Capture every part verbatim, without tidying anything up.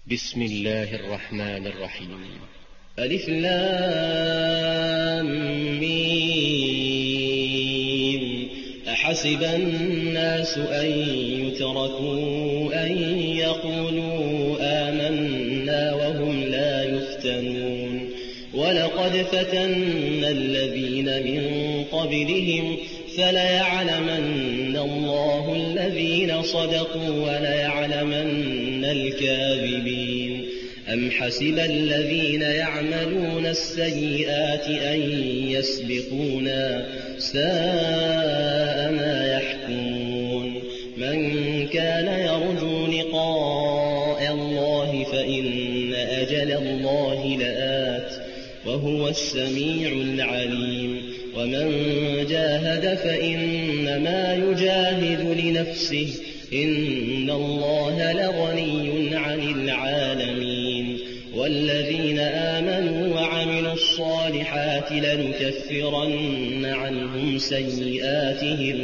بسم الله الرحمن الرحيم. ألف لام ميم. أحسب الناس أن يتركوا أن يقولوا آمنا وهم لا يفتنون ولقد فتنا الذين من قبلهم فليعلمن الله الذين صدقوا وليعلمن الكاذبين. أم حسب الذين يعملون السيئات أن يسبقونا ساء ما يحكمون. من كان يرجو لقاء الله فإن أجل الله لآت وهو السميع العليم. ومن جاهد فإنما يجاهد لنفسه إن الله لغني عن العالمين. والذين آمنوا وعملوا الصالحات لنكفرن عنهم سيئاتهم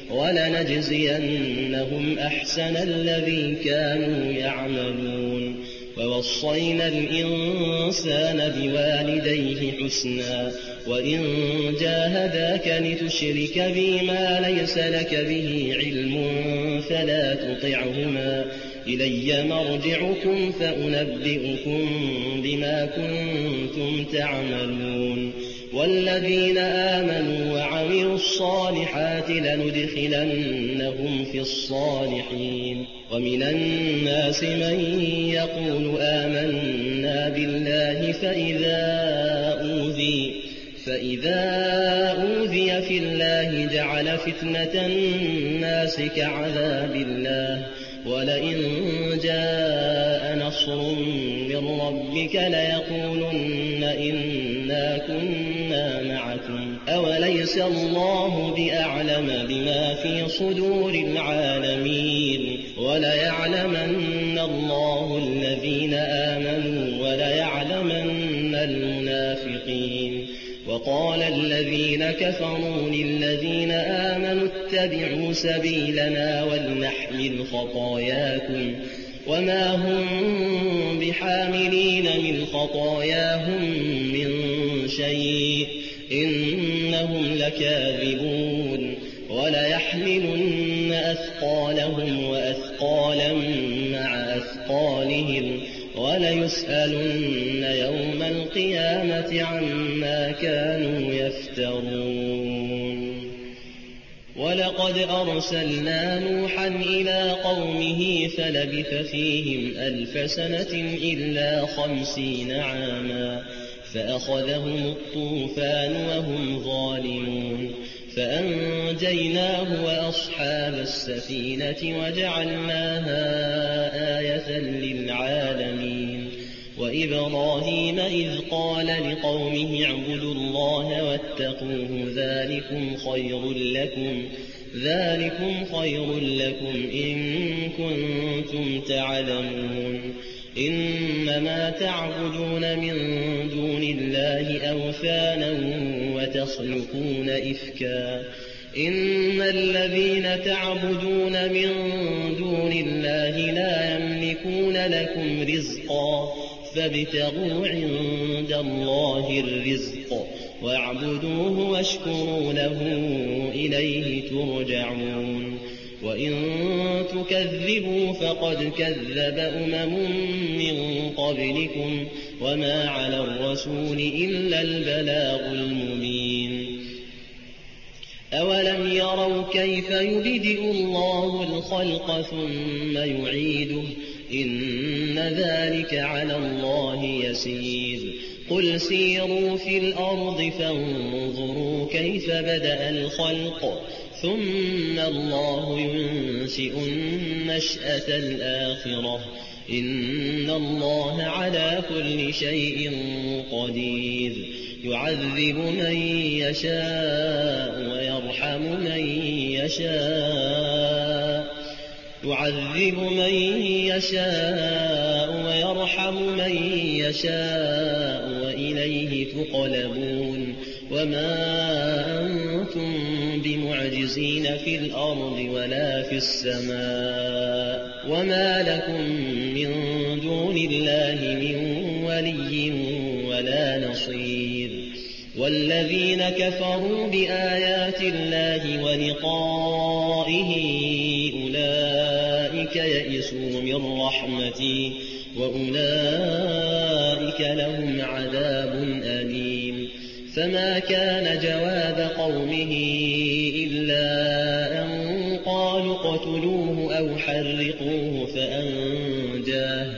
ولنجزينهم أحسن الذي كانوا يعملون. ووصينا الإنسان بوالديه حسنا وإن جاهداك لتشرك بي ما ليس لك به علم فلا تطعهما إلي مرجعكم فأنبئكم بما كنتم تعملون. والذين آمنوا وعملوا الصالحات لندخلنهم في الصالحين. ومن الناس من يقول آمنا بالله فإذا أوذي فإذا أوذي في الله جعل فتنة الناس كعذاب الله ولئن جاء نصر من ربك ليقولن إنا كنا معكم أوليس الله بأعلم بما في صدور العالمين. وليعلمن الله الذين آمنوا وليعلمن المنافقين. وقال الذين كفروا للذين آمنوا اتبعوا سبيلنا ولنحمل خطاياكم وما هم بحاملين من خطاياهم من شيء إنهم لكاذبون. وليحملن أثقالهم وأثقالا مع أثقالهم وليسألن يوم القيامة عما كانوا يفترون. ولقد أرسلنا نوحا إلى قومه فلبث فيهم ألف سنة إلا خمسين عاما فأخذهم الطوفان وهم ظالمون فأنجيناه وأصحاب السفينة وجعلناها آية للعالمين. وإبراهيم إذ قال لقومه اعبدوا الله واتقوه ذلكم خير لكم ذلكم خير لكم إن كنتم تعلمون. إنما تعبدون من دون الله أوثانا وتخلقون إفكا إن الذين تعبدون من دون الله لا يملكون لكم رزقا فابتغوا عند الله الرزق واعبدوه واشكروا له إليه ترجعون. وإن تكذبوا فقد كذب أمم من قبلكم وما على الرسول إلا البلاغ المبين. أولم يروا كيف يبدئ الله الخلق ثم يعيده إن ذلك على الله يسير. قل سيروا في الأرض فانظروا كيف بدأ الخلق ثم الله ينشئ النشأة الآخرة إن الله على كل شيء قدير. يعذب من يشاء ويرحم من يشاء يعذب من يشاء ويرحم من يشاء وإليه تقلبون. وما أنتم بمعجزين في الأرض ولا في السماء وما لكم من دون الله ولي ولا نصير. والذين كفروا بآيات الله ولقائه أولئك يئسوا من رحمتي وأولئك لهم عذاب أليم. فما كان جواب قومه إلا أن قالوا اقتلوه أو حرقوه فأنجاه,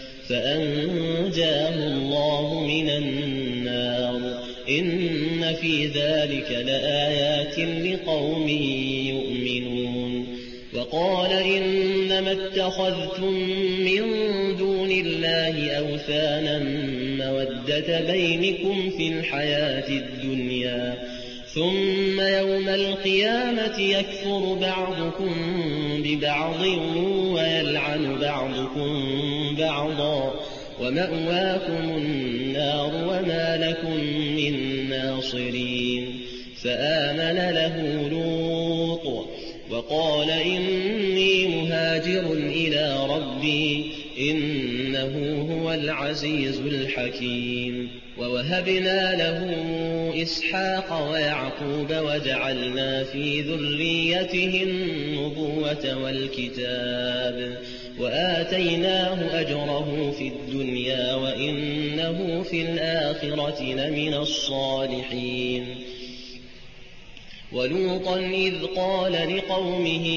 فأنجاه الله من النار. إن في ذلك لآيات لقوم يؤمنون. وقال إنما اتخذتم من دون الله أوثانا مودة بينكم في الحياة الدنيا ثم يوم القيامة يكفر بعضكم ببعض ويلعن بعضكم بعضا ومأواكم النار وما لكم من ناصرين. فآمن له لوط وقال إني مهاجر إلى ربي إنه هو العزيز الحكيم. ووهبنا له إسحاق ويعقوب وجعلنا في ذريته النبوة والكتاب وآتيناه أجره في الدنيا وإنه في الآخرة لمن الصالحين. ولوطا إذ قال لقومه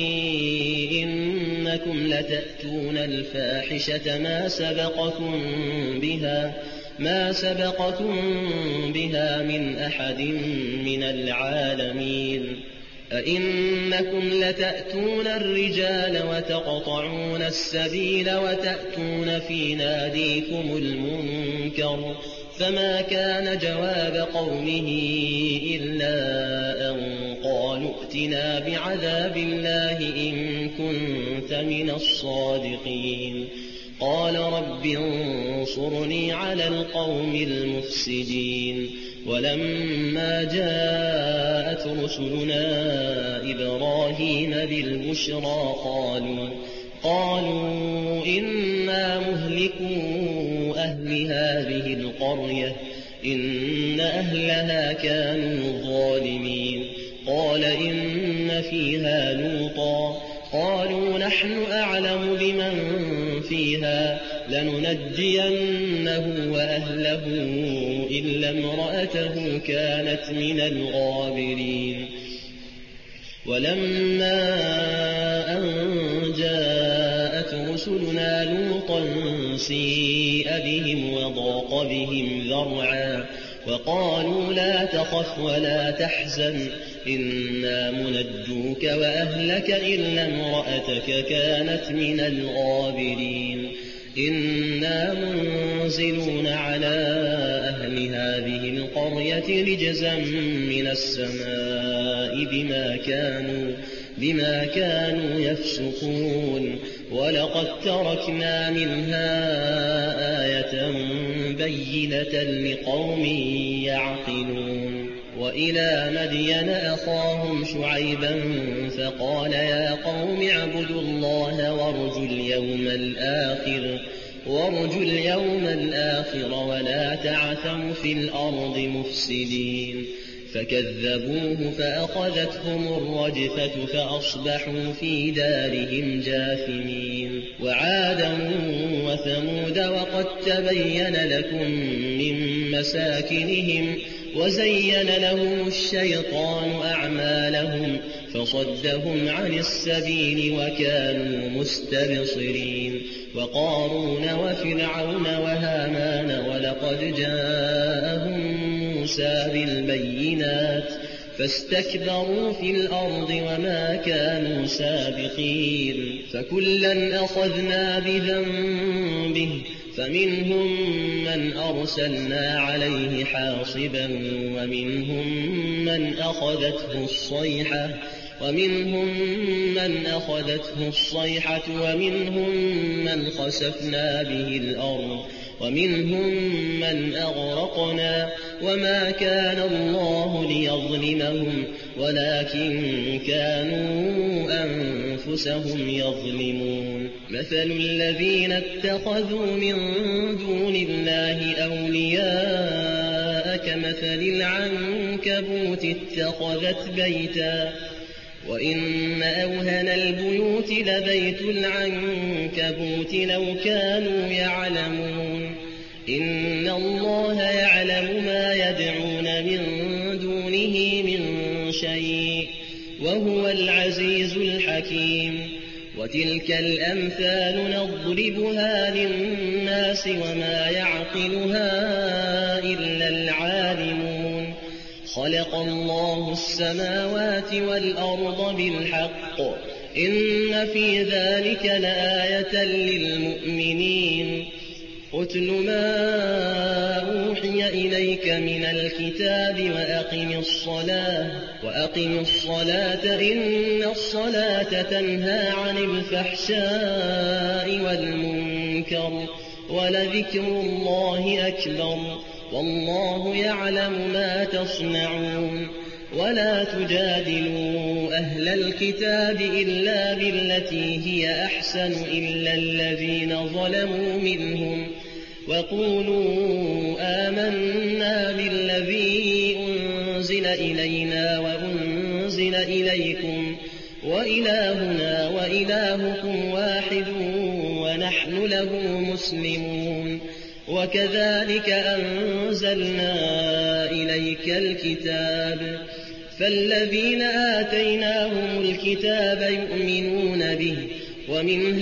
إنكم لتأتون الفاحشة ما سبقكم بها ما سبقكم بها من أحد من العالمين. أئنكم لتأتون الرجال وتقطعون السبيل وتأتون في ناديكم المنكر. فما كان جواب قومه إلا أن قالوا ائتنا بعذاب الله إن كنت من الصادقين. قال رب انصرني على القوم المفسدين. ولما جاءت رسلنا إبراهيم بالبشرى قالوا, قالوا إنا مهلكو أهل هذه القرية إن أهلها كانوا ظالمين. قال إن فيها لوطا قالوا نحن أعلم بمن فيها لننجينه وأهله إلا امرأته كانت من الغابرين. ولما أن جاءت رسلنا لوطا سيء بهم وضاق بهم ذرعا وقالوا لا تخف ولا تحزن إنا منجوك وأهلك إلا امرأتك كانت من الغابرين. إنا منزلون على أهل هذه القرية رجزا من السماء بما كانوا, بما كانوا يفسقون. ولقد تركنا منها آية بينة لقوم يعقلون. وإلى مدين أخاهم شعيبا فقال يا قوم اعبدوا الله وارجوا اليوم الآخر, وارجوا اليوم الآخر ولا تعثوا في الأرض مفسدين. فكذبوه فأخذتهم الرجفة فأصبحوا في دارهم جاثمين. وعادا وثمود وقد تبين لكم من مساكنهم وزين لهم الشيطان أعمالهم فصدهم عن السبيل وكانوا مستبصرين. وقارون وفرعون وهامان ولقد جاءهم موسى بالبينات فاستكبروا في الأرض وما كانوا سابقين. فكلا أخذنا بذنبه فمنهم من أرسلنا عليه حاصبا ومنهم من أخذته الصيحة ومنهم من أخذته الصيحة ومنهم من خسفنا به الأرض ومنهم من أغرقنا وما كان الله ليظلمهم ولكن كانوا أنفسهم يظلمون مثل الذين اتخذوا من دون الله أولياء كمثل العنكبوت اتخذت بيتا وإن أوهن البيوت لبيت العنكبوت لو كانوا يعلمون إن الله يعلم ما يدعون من دونه من شيء وهو العزيز الحكيم وتلك الأمثال نضربها للناس وما يعقلها إلا العالمون خلق الله السماوات والأرض بالحق إن في ذلك لآية للمؤمنين اتل ما أوحي إليك من الكتاب وأقم الصلاة وأقم الصلاة إن الصلاة تنهى عن الفحشاء والمنكر ولذكر الله أكبر والله يعلم ما تصنعون ولا تجادلوا أهل الكتاب إلا بالتي هي أحسن إلا الذين ظلموا منهم وقولوا آمنا بالذي أنزل إلينا وأنزل إليكم وإلهنا وإلهكم واحد ونحن له مسلمون وكذلك أنزلنا إليك الكتاب فالذين آتيناهم الكتاب يؤمنون به ومن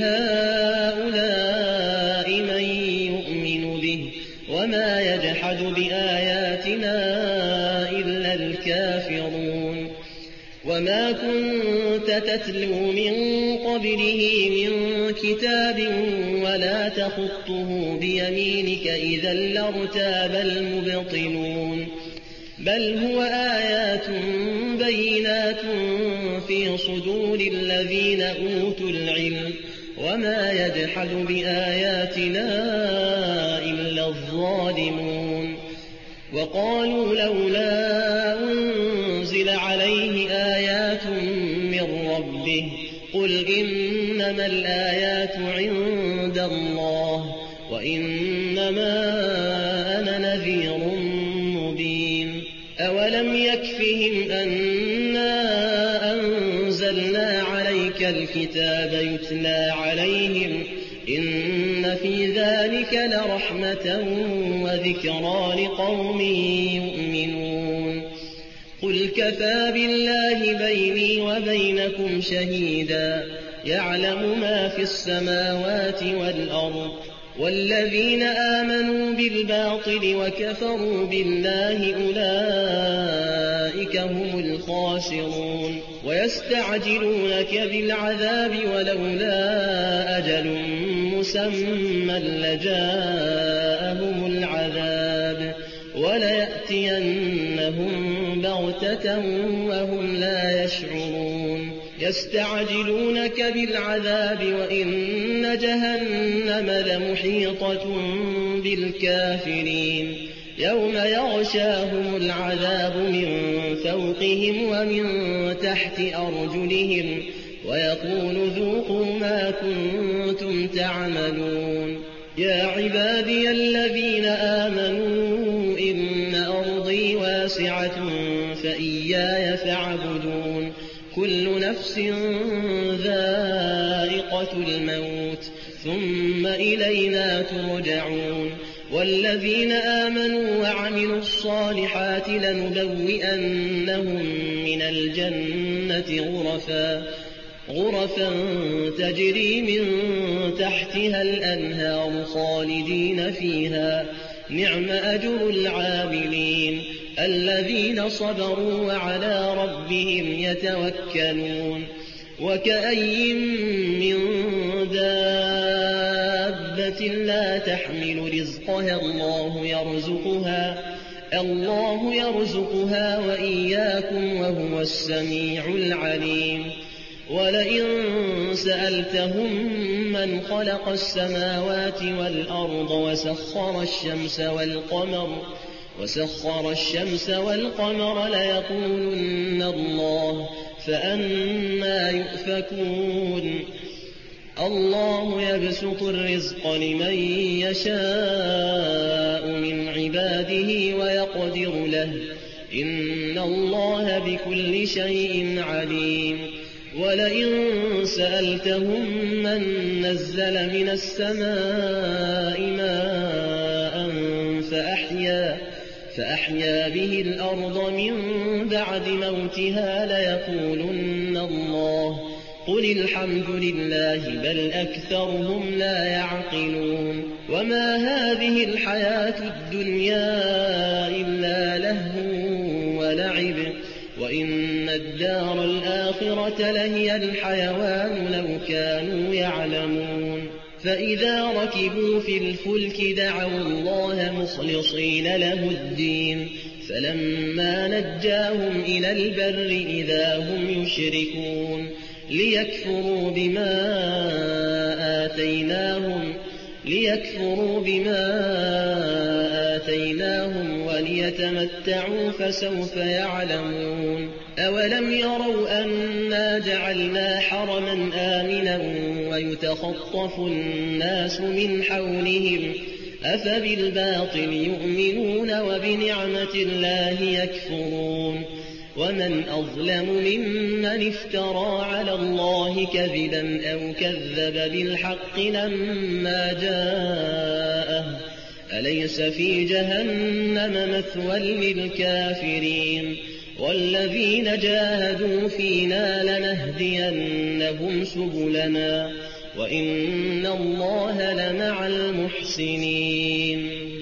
هؤلاء من يؤمن به وما يجحد بآياتنا إلا الكافرون وما كنت تتلو من قبله من كتاب ولا تخطه بيمينك إذا لارتاب المبطلون بل هو آيات بينات في صدور الذين أوتوا العلم وما يجحد بآياتنا إلا الظالمون وقالوا لولا أنزل عليه آيات من ربه قل إنما الآيات عند الله وإنما أنا نذير مبين أولم يكفهم أنا أنزلنا عليك الكتاب يتلى عليهم إن في ذلك لرحمة وذكرى لقوم يؤمنون قل كفى بالله بيني وبينكم شهيدا يعلم ما في السماوات والأرض والذين آمنوا بالباطل وكفروا بالله أولئك هم الخاسرون ويستعجلونك بالعذاب ولولا أجل مسمى لجاءهم العذاب وليأتينهم بغتة وهم لا يشعرون يستعجلونك بالعذاب وإن جهنم لمحيطة بالكافرين يوم يغشاهم العذاب من فوقهم ومن تحت أرجلهم ويقول ذوقوا ما كنتم تعملون يا عبادي الذين آمنوا إن أرضي واسعة فإياي فاعبدون كل نفس ذائقة الموت ثم إلينا ترجعون والذين آمنوا وعملوا الصالحات لنبوئنهم من الجنة غرفا غرفا تجري من تحتها الأنهار خالدين فيها نعم أجر العاملين الذين صبروا وعلى ربهم يتوكلون وكأي من دابة لا تحمل رزقها الله يرزقها الله يرزقها وإياكم وهو السميع العليم ولئن سألتهم من خلق السماوات والأرض وسخر الشمس والقمر وسخر الشمس والقمر ليقولن الله فأنى يؤفكون الله يبسط الرزق لمن يشاء من عباده ويقدر له إن الله بكل شيء عليم ولئن سألتهم من نزل من السماء ماء فأحيا فأحيا به الأرض من بعد موتها ليقولن الله قل الحمد لله بل أكثرهم لا يعقلون وما هذه الحياة الدنيا إلا لهو ولعب وإن الدار الآخرة لهي الحيوان لو كانوا يعلمون فإذا ركبوا في الفلك دعوا الله مخلصين له الدين فلما نجاهم إلى البر إذا هم يشركون ليكفروا بما آتيناهم ليكفروا بما آتيناهم وليتمتعوا فسوف يعلمون أولم يروا أنا جعلنا حرما آمنا ويتخطف الناس من حولهم أفبالباطل يؤمنون وبنعمة الله يكفرون ومن أظلم ممن افترى على الله كذبا أو كذب بالحق لما جاءه أليس في جهنم مثوى للكافرين والذين جاهدوا فينا لنهدينهم سبلنا وإن الله لمع المحسنين